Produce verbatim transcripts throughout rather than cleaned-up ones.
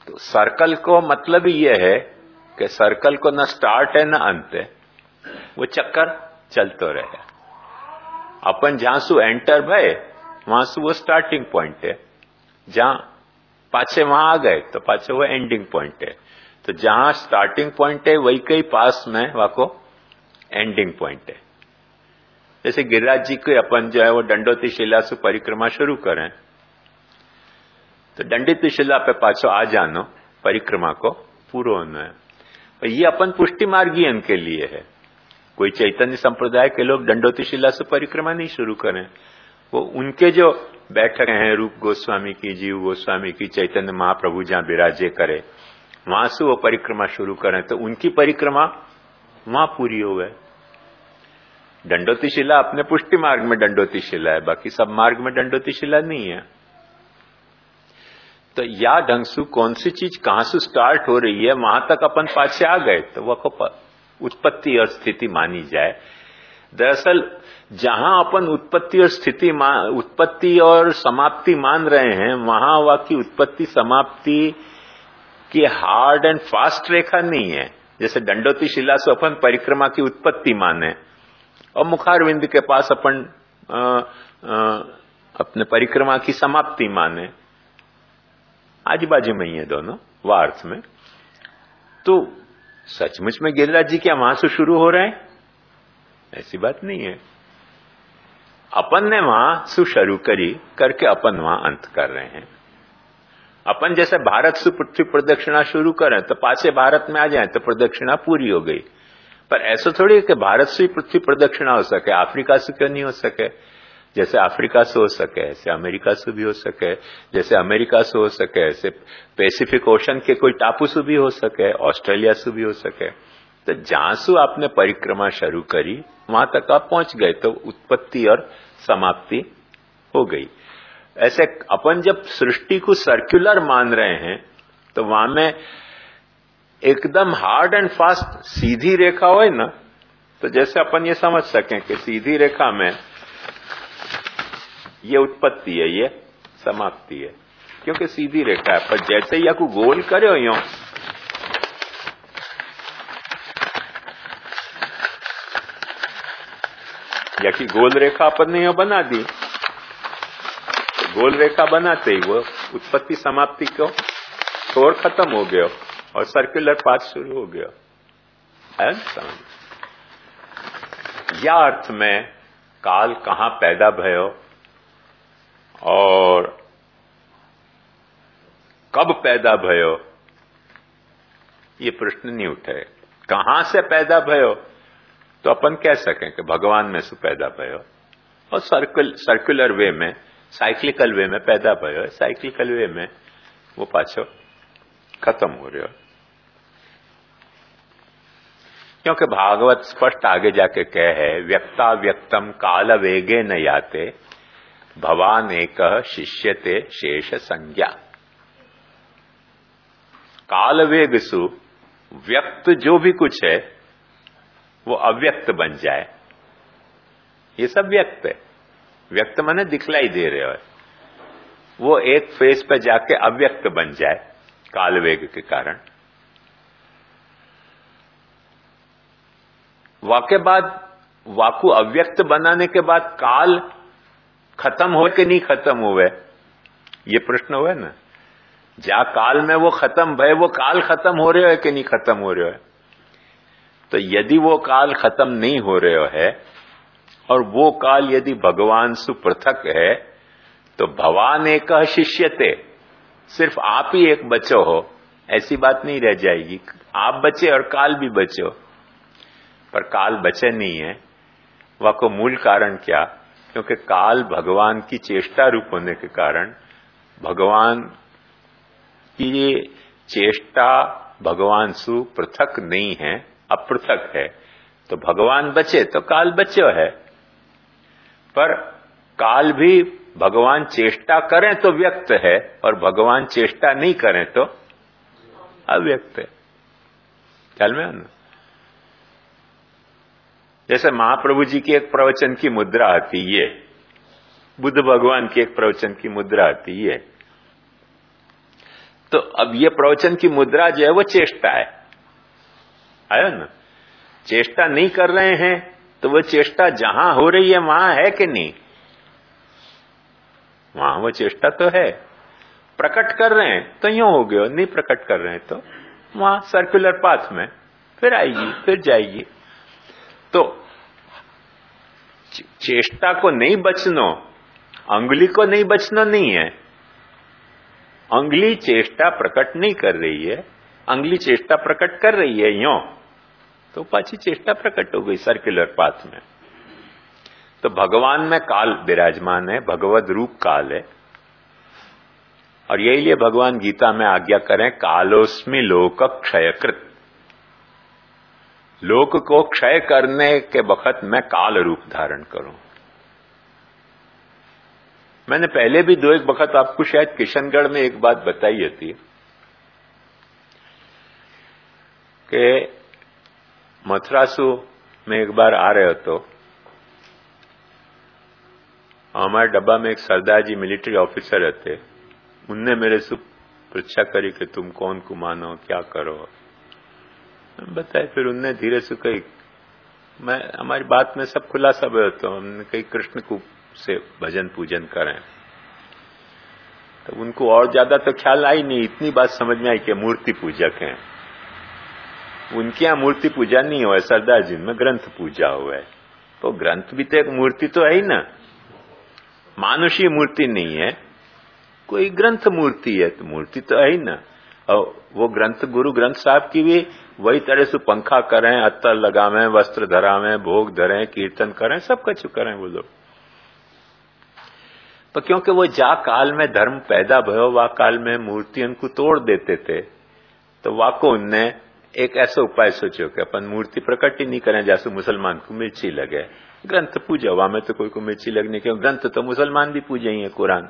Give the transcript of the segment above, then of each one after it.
तो सर्कल को मतलब ही ये है कि सर्कल को न स्टार्ट है न अंत है, वो चक्कर चलते रहे। अपन जहां सु एंटर भय वहां से वो स्टार्टिंग पॉइंट है, जहां पाछे वहां आ गए तो पाछे वो एंडिंग पॉइंट है। तो जहां स्टार्टिंग पॉइंट है वही कई पास में वाको एंडिंग पॉइंट है। जैसे गिरिराज जी को अपन जो है वो दंडोती शिला से परिक्रमा शुरू करें तो दंडोती शिला पे पाछो आ जानो, परिक्रमा को पूरा होना है। और ये अपन पुष्टि मार्गीयन के लिए है। कोई चैतन्य संप्रदाय के लोग दंडोती शिला से परिक्रमा नहीं शुरू करें, वो उनके जो बैठक हैं रूप गोस्वामी की, जीव गोस्वामी की, चैतन्य महाप्रभु जहां विराजे करे वहां से वो परिक्रमा शुरू करें तो उनकी परिक्रमा वहां पूरी हो गए। दंडोती शिला अपने पुष्टि मार्ग में दंडोती शिला है, बाकी सब मार्ग में दंडोती शिला नहीं है। तो या ढंग से कौन सी चीज कहां से स्टार्ट हो रही है वहां तक अपन पाछे आ गए तो वह उत्पत्ति और स्थिति मानी जाए। दरअसल जहां अपन उत्पत्ति और स्थिति उत्पत्ति और समाप्ति मान रहे हैं वहां वह की उत्पत्ति समाप्ति की हार्ड एंड फास्ट रेखा नहीं है। जैसे दंडोती शिला से अपन परिक्रमा की उत्पत्ति माने और मुखारविंद के पास अपन आ, आ, अपने परिक्रमा की समाप्ति माने, आजू बाजू में ही है दोनों वार्थ में। तो सचमुच में गिरिराज जी क्या वहां से शुरू हो रहे हैं? ऐसी बात नहीं है। अपन ने वहां से शुरू करी करके अपन वहां अंत कर रहे हैं। अपन जैसे भारत से पृथ्वी प्रदक्षिणा शुरू करें तो पासे भारत में आ जाए तो प्रदक्षिणा पूरी हो गई। पर ऐसा थोड़ी है कि भारत से ही पृथ्वी प्रदक्षिणा हो सके, अफ्रीका से क्यों नहीं हो सके? जैसे अफ्रीका से हो सके ऐसे अमेरिका से भी हो सके, जैसे अमेरिका से हो सके ऐसे पैसिफिक ओशन के कोई टापू से भी हो सके, ऑस्ट्रेलिया से भी हो सके। तो जहां से आपने परिक्रमा शुरू करी वहां तक आप पहुंच गए तो उत्पत्ति और समाप्ति हो गई। ऐसे अपन जब सृष्टि को सर्कुलर मान रहे हैं तो वहां में एकदम हार्ड एंड फास्ट सीधी रेखा हो ना, तो जैसे अपन ये समझ सकें कि सीधी रेखा में ये उत्पत्ति है ये समाप्ति है, क्योंकि सीधी रेखा है। पर जैसे ही आपको गोल करे हो यो या कि गोल रेखा अपन ने यो बना दी, तो गोल रेखा बनाते ही वो उत्पत्ति समाप्ति को छोड़ खत्म हो गया और सर्कुलर पाथ शुरू हो गया। या अर्थ में काल कहां पैदा भयो और कब पैदा भयो ये प्रश्न नहीं उठे। कहां से पैदा भयो तो अपन कह सकें कि भगवान में से पैदा भयो, और सर्कुल सर्कुलर वे में साइक्लिकल वे में पैदा भयो, साइक्लिकल वे में वो पाछो खत्म हो रहे हो। क्योंकि भागवत स्पष्ट आगे जाके कह है व्यक्ता व्यक्तम काल वेगे न याते भवान एक शिष्यते शेष संज्ञा। काल वेग सु व्यक्त जो भी कुछ है वो अव्यक्त बन जाए, ये सब व्यक्त है। व्यक्त माने दिखलाई दे रहे हो, वो एक फेज पे जाके अव्यक्त बन जाए काल वेग के कारण। वाके बाद वाकु अव्यक्त बनाने के बाद काल खत्म हो कि नहीं खत्म हुए ये प्रश्न हुआ ना। जा काल में वो खत्म भय वो काल खत्म हो रहे हो कि नहीं खत्म हो रहे हो। तो यदि वो काल खत्म नहीं हो रहे हो है और वो काल यदि भगवान से पृथक है तो भवान एक शिष्यते, सिर्फ आप ही एक बचो हो ऐसी बात नहीं रह जाएगी। आप बचे और काल भी बचो, पर काल बचे नहीं है। वह को मूल कारण क्या? क्योंकि काल भगवान की चेष्टा रूप होने के कारण भगवान की ये चेष्टा भगवान से पृथक नहीं है, अपृथक है। तो भगवान बचे तो काल बचो है, पर काल भी भगवान चेष्टा करें तो व्यक्त है और भगवान चेष्टा नहीं करें तो अव्यक्त है। ख्याल में आना। जैसे महाप्रभु जी की एक प्रवचन की मुद्रा आती है, बुद्ध भगवान की एक प्रवचन की मुद्रा आती है, तो अब ये प्रवचन की मुद्रा जो है वो चेष्टा है, आया ना। चेष्टा नहीं कर रहे हैं तो वो चेष्टा जहां हो रही है वहां है कि नहीं? वहां वो चेष्टा तो है। प्रकट कर रहे हैं तो यूं हो गया, नहीं प्रकट कर रहे हैं तो वहां सर्कुलर पाथ में फिर आएगी, फिर जाएगी। तो चेष्टा को नहीं बचनो, अंगुली को नहीं बचना नहीं है। अंगुली चेष्टा प्रकट नहीं कर रही है, अंगुली चेष्टा प्रकट कर रही है यूं, तो पाची चेष्टा प्रकट हो गई सर्कुलर पाथ में। तो भगवान में काल विराजमान है, भगवद रूप काल है, और यही लिए भगवान गीता में आज्ञा करें, कालोस्मि लोक क्षयकृत। लोक को क्षय करने के वक्त मैं काल रूप धारण करूं। मैंने पहले भी दो एक वक्त आपको शायद किशनगढ़ में एक बात बताई थी कि मथुरासु में एक बार आ रहे हो तो हमारे डब्बा में एक सरदार जी मिलिट्री ऑफिसर रहते, उनने मेरे से परीक्षा करी कि तुम कौन को मानो, क्या करो, बताए। फिर उनने धीरे से कही, मैं हमारी बात में सब खुलासा हुआ, तो हमने कही कृष्ण को से भजन पूजन करें। तो उनको और ज्यादा तो ख्याल आई नहीं, इतनी बात समझ में आई कि मूर्ति पूजक हैं। उनके यहाँ मूर्ति पूजा नहीं हुआ है, सरदार जी में ग्रंथ पूजा हुआ है। तो ग्रंथ भी तो एक मूर्ति तो है ही ना, मानुषीय मूर्ति नहीं है, कोई ग्रंथ मूर्ति है, तो मूर्ति तो है ही ना। और वो ग्रंथ गुरु ग्रंथ साहब की भी वही तरह से पंखा करें, अत्तर लगावें, वस्त्र धरावें, भोग धरें, कीर्तन करें, सब कुछ करें वो लोग। तो क्योंकि वो जा काल में धर्म पैदा भयो, वा काल में मूर्तियों को तोड़ देते थे, तो वाको उनने एक ऐसा उपाय सोचो कि अपन मूर्ति प्रकट ही नहीं करें, जैसे मुसलमान को मिर्ची लगे। ग्रंथ पूजा हुआ में तो कोई को मिर्ची लगने के, ग्रंथ तो मुसलमान भी पूजे ही है, कुरान।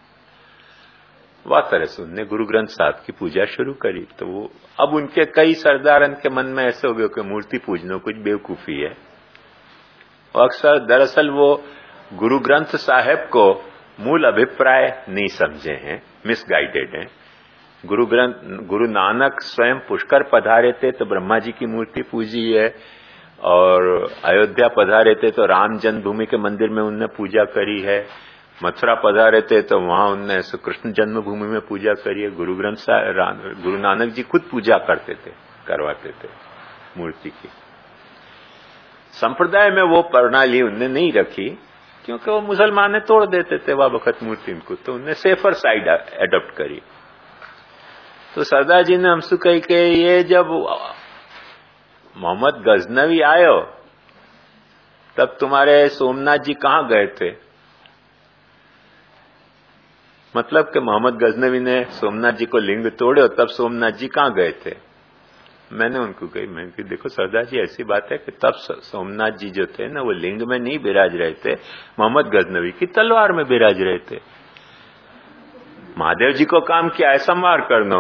वह तरह से उनने गुरु ग्रंथ साहब की पूजा शुरू करी। तो वो अब उनके कई सरदारन के मन में ऐसे हो गया कि मूर्ति पूजना कुछ बेवकूफी है। और अक्सर दरअसल वो गुरु ग्रंथ साहब को मूल अभिप्राय नहीं समझे हैं, मिसगाइडेड हैं। गुरु ग्रंथ गुरु नानक स्वयं पुष्कर पधारे थे तो ब्रह्मा जी की मूर्ति पूजी है, और अयोध्या पधारे थे तो राम जन्मभूमि के मंदिर में उनने पूजा करी है, मथुरा पधारे थे तो वहां उनने कृष्ण जन्मभूमि में पूजा करी है। गुरु ग्रंथ साहब गुरु नानक जी खुद पूजा करते थे, करवाते थे मूर्ति की। संप्रदाय में वो प्रणाली उनने नहीं रखी, क्योंकि वो मुसलमान तोड़ देते थे वह वक्त मूर्ति को, तो उनने सेफर साइड एडॉप्ट करी। तो सरदार जी ने हमसे कही कि ये जब मोहम्मद गजनवी आयो तब तुम्हारे सोमनाथ जी कहां गए थे? मतलब कि मोहम्मद गजनवी ने सोमनाथ जी को लिंग तोड़े और तब सोमनाथ जी कहां गए थे? मैंने उनको कही, मैं कि देखो सरदार जी ऐसी बात है कि तब सोमनाथ जी जो थे ना, वो लिंग में नहीं विराज रहे थे, मोहम्मद गजनवी की तलवार में विराज रहे थे। महादेव जी को काम किया है संवार करना,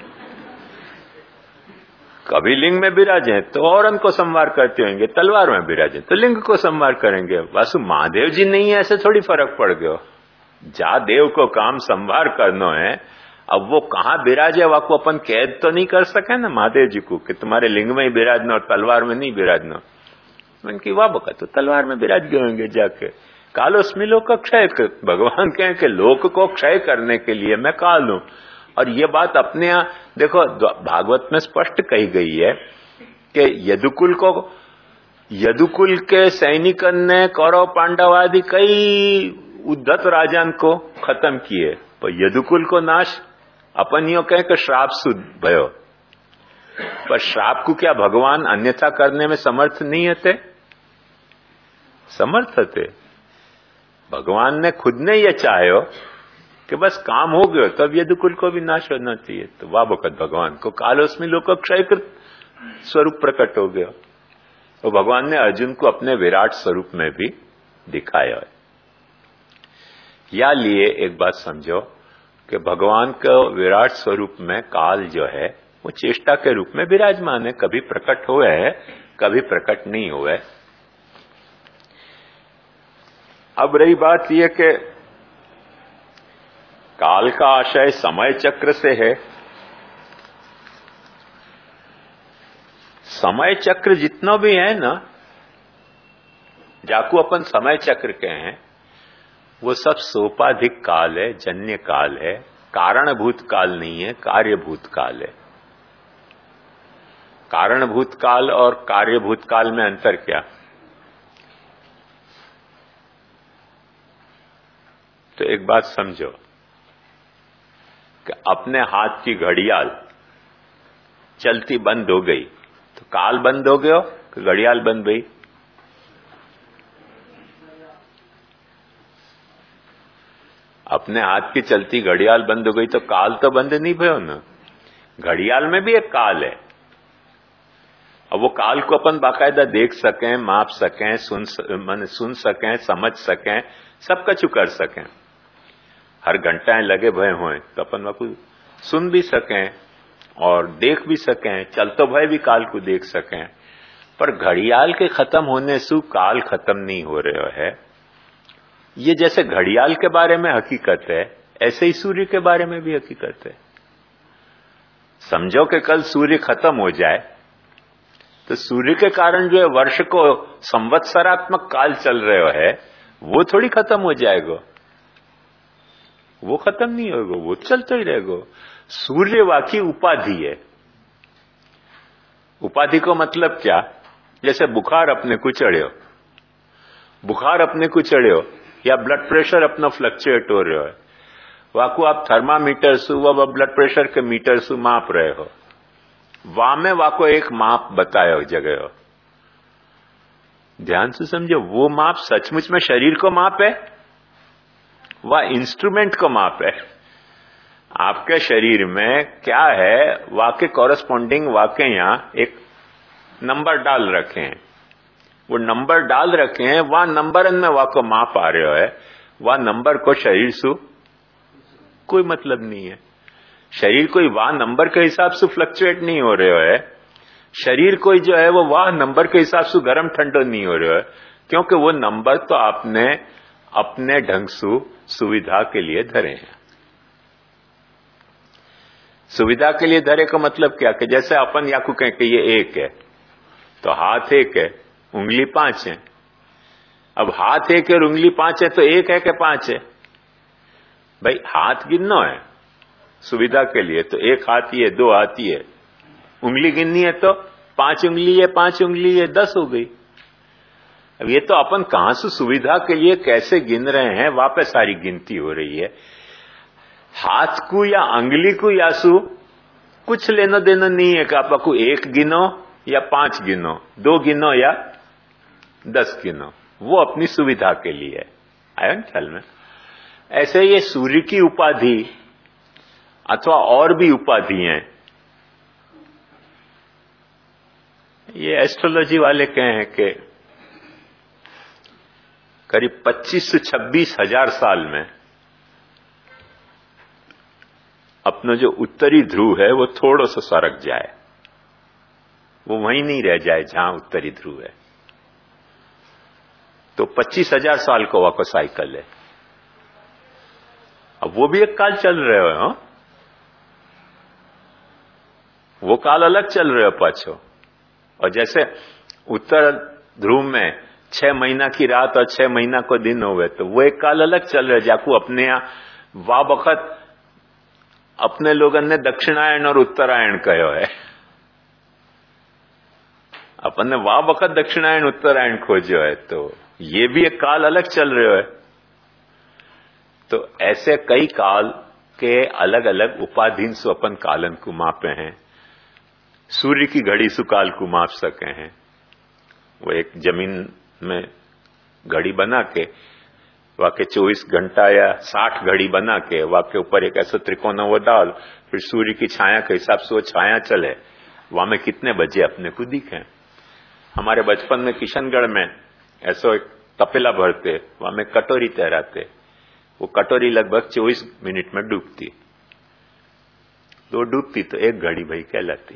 कभी लिंग में विराजे तो और उनको संवार करते होंगे, तलवार में विराजे तो लिंग को संवार करेंगे। वासु महादेव जी नहीं है, ऐसे थोड़ी फर्क पड़ गया। जा देव को काम संवार करना है, अब वो कहाँ विराजे वाको अपन कैद तो नहीं कर सके ना महादेव जी को कि तुम्हारे लिंग में ही विराजना और तलवार में नहीं विराजना। मैंने की वाह बका तो तलवार में विराज गए होंगे जाके। कालोस्मि लोक का क्षय, भगवान कहें कि लोक को क्षय करने के लिए मैं काल हूं। और ये बात अपने यहां देखो भागवत में स्पष्ट कही गई है कि यदुकुल को, यदुकुल के सैनिकन ने कौरव पांडव आदि कई उद्धत राजन को खत्म किए, तो यदुकुल को नाश अपन यो कहें कि श्राप सुध भयो। पर श्राप को क्या भगवान अन्यथा करने में समर्थ नहीं थे? समर्थ थे। भगवान ने खुद ने यह चाहे कि बस काम हो गया तब यदुकुल को भी नाश होना चाहिए। तो वाह वक्त भगवान को कालोस्मि लोक क्षयकृत स्वरूप प्रकट हो गया। तो भगवान ने अर्जुन को अपने विराट स्वरूप में भी दिखाया है। या लिए एक बात समझो कि भगवान का विराट स्वरूप में काल जो है वो चेष्टा के रूप में विराजमान है, कभी प्रकट हुए है, कभी प्रकट नहीं हुए। अब रही बात यह कि काल का आशय समय चक्र से है, समय चक्र जितना भी है ना, जाकू अपन समय चक्र के हैं, वो सब सोपाधिक काल है, जन्य काल है, कारणभूत काल नहीं है, कार्यभूत काल है। कारणभूत काल और कार्यभूत काल में अंतर क्या? तो एक बात समझो कि अपने हाथ की घड़ियाल चलती बंद हो गई तो काल बंद हो गया कि घड़ियाल बंद गई? अपने हाथ की चलती घड़ियाल बंद हो गई तो काल तो बंद नहीं भयो ना। घड़ियाल में भी एक काल है। अब वो काल को अपन बाकायदा देख सकें, माप सकें, सुन मन सुन सकें, समझ सकें, सब कछु कर सकें। हर घंटाएं लगे भय हों तो अपन वह सुन भी सकें और देख भी सकें, चलतो भय भी काल को देख सकें। पर घड़ियाल के खत्म होने से काल खत्म नहीं हो रहा है। ये जैसे घड़ियाल के बारे में हकीकत है, ऐसे ही सूर्य के बारे में भी हकीकत है। समझो कि कल सूर्य खत्म हो जाए तो सूर्य के कारण जो है वर्ष को संवत्सरात्मक काल चल रहा है वो थोड़ी खत्म हो जाएगा, वो खत्म नहीं होगा, वो चलता ही रहेगा। सूर्य वाकी उपाधि है। उपाधि को मतलब क्या? जैसे बुखार अपने को चढ़ियो, बुखार अपने को चढ़ियो या ब्लड प्रेशर अपना फ्लक्चुएट हो रहा है, वाको आप थर्मामीटर सु व ब्लड प्रेशर के मीटर सु माप रहे हो, वहां में वाको एक माप बतायो जगह। ध्यान से समझो, वो माप सचमुच में शरीर को माप है, वह इंस्ट्रूमेंट को माप है। आपके शरीर में क्या है, वाके कॉरेस्पॉन्डिंग वाके यहां एक नंबर डाल रखे हैं, वो नंबर डाल रखे हैं, वह नंबर में वाको माप आ रहा है, वह नंबर को शरीर सु कोई मतलब नहीं है। शरीर कोई वाह नंबर के हिसाब से फ्लक्चुएट नहीं हो रहा है। शरीर कोई जो है वो वाह नंबर के हिसाब से गर्म ठंडा नहीं हो रहा है, क्योंकि वो नंबर तो आपने अपने ढंग से सुविधा के लिए धरे हैं। सुविधा के लिए धरे का मतलब क्या कि जैसे अपन या को कहें कि ये एक है तो हाथ एक है, उंगली पांच है। अब हाथ एक है और उंगली पांच है तो एक है कि पांच है? भाई हाथ गिनना है सुविधा के लिए तो एक हाथ ही है, दो हाथ ही है। उंगली गिननी है तो पांच उंगली है, पांच उंगली है, दस हो गई। अब ये तो अपन कहां से सुविधा के लिए कैसे गिन रहे हैं, वहां पे सारी गिनती हो रही है। हाथ को या अंगली को या सु कुछ लेना देना नहीं है कि आपको एक गिनो या पांच गिनो, दो गिनो या दस गिनो, वो अपनी सुविधा के लिए आया ना ख्याल में। ऐसे ये सूर्य की उपाधि अथवा और भी उपाधि हैं, ये एस्ट्रोलॉजी वाले कहे कि करीब पच्चीस से छब्बीस हजार साल में अपना जो उत्तरी ध्रुव है वो थोड़ा सा सरक जाए, वो वहीं नहीं रह जाए जहां उत्तरी ध्रुव है। तो पच्चीस हजार साल का वाको साइकिल है। अब वो भी एक काल चल रहे हो, हाँ? वो काल अलग चल रहे हो पाछो। और जैसे उत्तर ध्रुव में छह महीना की रात और छह महीना को दिन हो गए तो वो एक काल अलग चल रहे, जाकू अपने यहां वाह वक्त अपने लोगों ने दक्षिणायन और उत्तरायण कहो है। अपन ने वाह वक्त दक्षिणायन उत्तरायण खोजो है, तो ये भी एक काल अलग चल रहे है। तो ऐसे कई काल के अलग अलग उपाधीन से अपन कालन को मापे हैं। सूर्य की घड़ी सुकाल को माप सके हैं। वो एक जमीन में घड़ी बना के वाके चौबीस घंटा या साठ घड़ी बना के वाके ऊपर एक ऐसा त्रिकोण वो डाल, फिर सूर्य की छाया के हिसाब से वो छाया चले, वहां में कितने बजे अपने को दिखे। हमारे बचपन में किशनगढ़ में ऐसा एक तपेला भरते, वहां में कटोरी तैराते, वो कटोरी लगभग चौबीस मिनट में डूबती, दो डूबती तो एक घड़ी भाई कहलाती।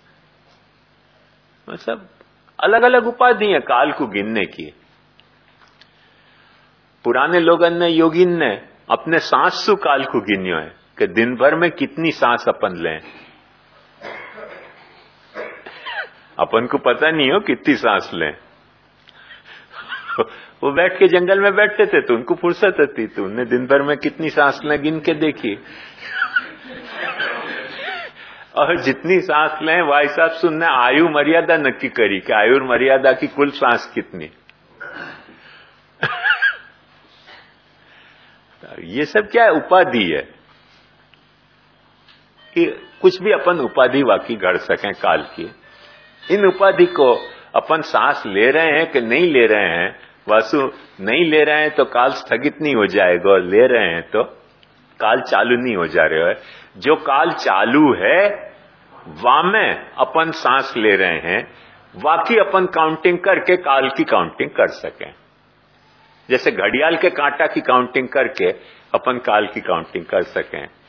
मतलब अलग अलग उपाधि है काल को गिनने की। पुराने लोगों ने योगिन ने अपने सांस सु काल को गिन्यो है कि दिन भर में कितनी सांस अपन लें। अपन को पता नहीं हो कितनी सांस लें। वो बैठ के जंगल में बैठते थे तो उनको फुर्सत होती, तो उन्हें दिन भर में कितनी सांस लें गिन के देखी। और जितनी सांस लें भाई साहब सुनने आयु मर्यादा नक्की करी कि आयु मर्यादा की कुल सांस कितनी। ये सब क्या है? उपाधि है कि कुछ भी अपन उपाधि वाकई गढ़ सकें काल की। इन उपाधि को अपन सांस ले रहे हैं कि नहीं ले रहे हैं, वासु नहीं ले रहे हैं तो काल स्थगित नहीं हो जाएगा, और ले रहे हैं तो काल चालू नहीं हो जा रहे है। जो काल चालू है वामे अपन सांस ले रहे हैं, वाकई अपन काउंटिंग करके काल की काउंटिंग कर सकें। जैसे घड़ियाल के कांटा की काउंटिंग करके अपन काल की काउंटिंग कर सकें।